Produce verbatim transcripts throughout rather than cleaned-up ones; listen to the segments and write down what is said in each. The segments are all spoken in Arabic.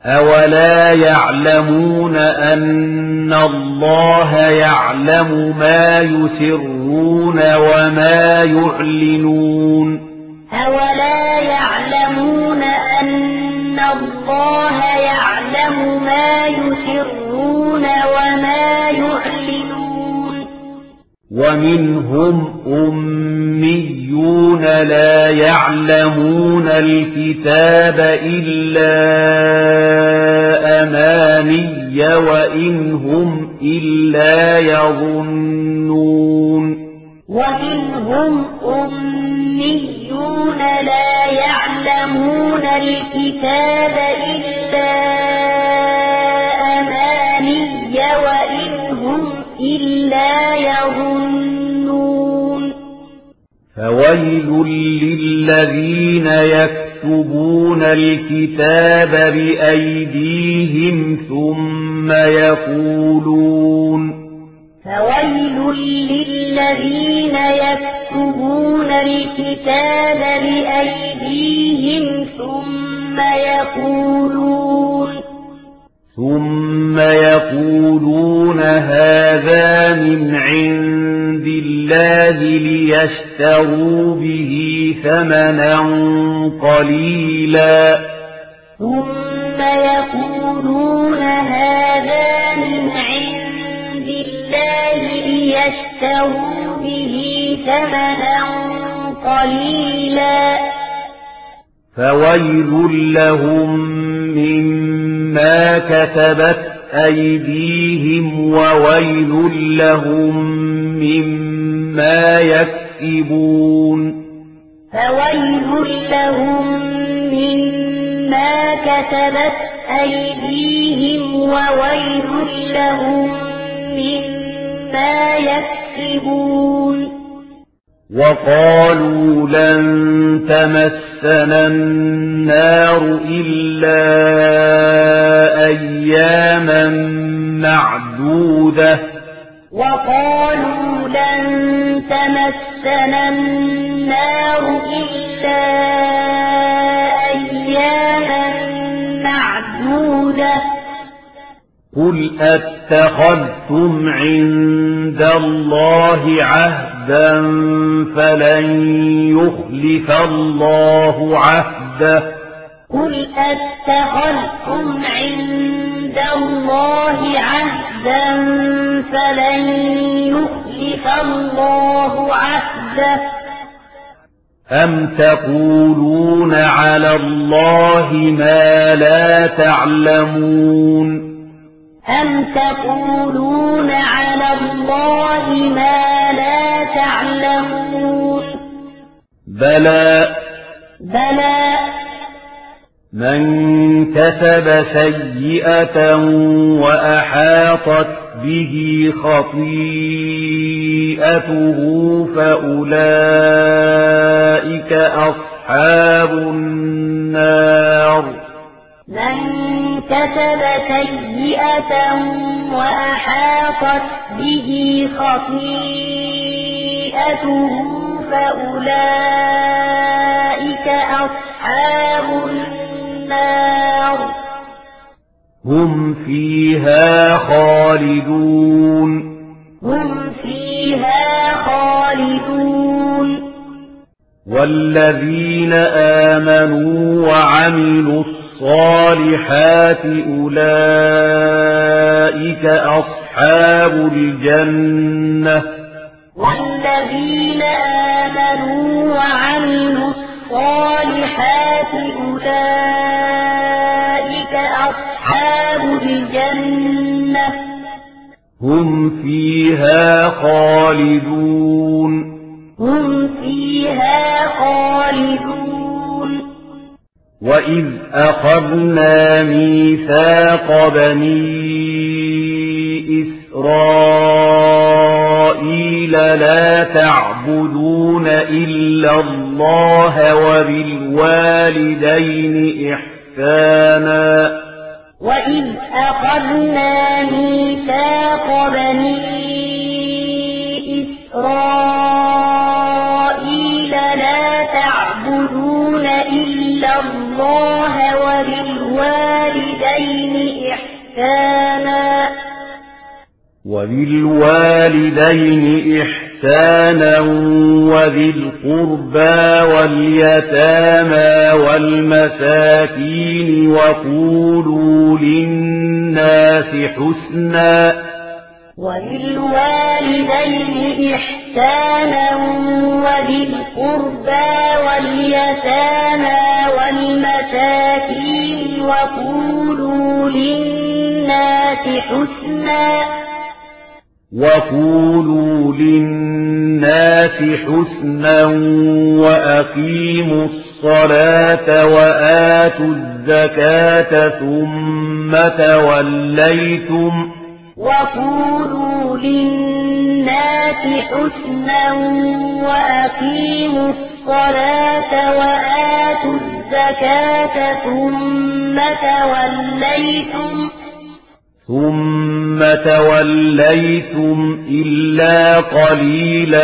أولا يعلمون أن الله يعلم ما يسرون وما يعلنون أولا يعلمون أن الله يعلم ما يسرون وما يعلنون ومنهم أميون لا يعلمون الكتاب إلا أماني وإن هم إلا يظنون ومنهم أميون لا يعلمون الكتاب إلا أماني وإن هم إلا يظنون فويل للذين يكتبون الكتاب بأيديهم ثم يقولون فويل للذين يكتبون الكتاب بأيديهم ثم يقولون ثم يقولون هذا من عند الله ليشتروا به ثمنا قليلا ثم يقولون هذا من عند الله ليشتروا به ثمنا قليلا فويل لهم مما كتبت أيديهم وويل لهم مما يكسبون فويل لهم مما كتبت أيديهم وويل لهم مما يكسبون وقالوا لن تمسنا النار إلا أياما معدودة وقالوا لن تمسنا النار إلا أياما معدودة قل أتخذتم عند الله عهدا فلن يخلف الله عهده قل أتخذتم عند الله عهدا فلن يخلف الله عهده أم تقولون على الله ما لا تعلمون أم تقولون على الله ما لا تعلمون بلى بلى من كسب سيئة وأحاطت به خطيئته فأولئك أصحاب النار من كسب سيئة وأحاطت به خطيئته فأولئك أصحاب النار هم فيها خالدون هم فيها خالدون والذين آمنوا وعملوا الصالحات أولئك أصحاب الجنة والذين آمنوا وعملوا الصالحات أولئك أصحاب الجنة هم فيها خالدون هم فيها خالدون وإذ أخذنا ميثاق بني إسرائيل لا تعبدون إلا الله وبالوالدين إحسانا وإذ أخذنا ميثاق بني إسرائيل لا تعبدون إلا الله وبالوالدين إحسانا وبالوالدين إحسانا وذي القربى واليتامى والمساكين وقولوا للناس حسنا وبالوالدين إحسانا وذي القربى واليتامى والمساكين وقولوا للناس حسنا وقولوا للناس حسنا وأقيموا الصلاة وآتوا الزكاة ثم توليتم وقولوا للناس حسنا وأقيموا الصلاة وآتوا الزكاة ثم توليتم ثم توليتم إلا قليلا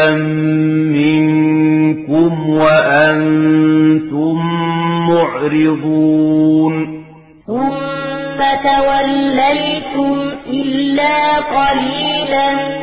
منكم وأنتم معرضون ثم توليتم إلا قليلا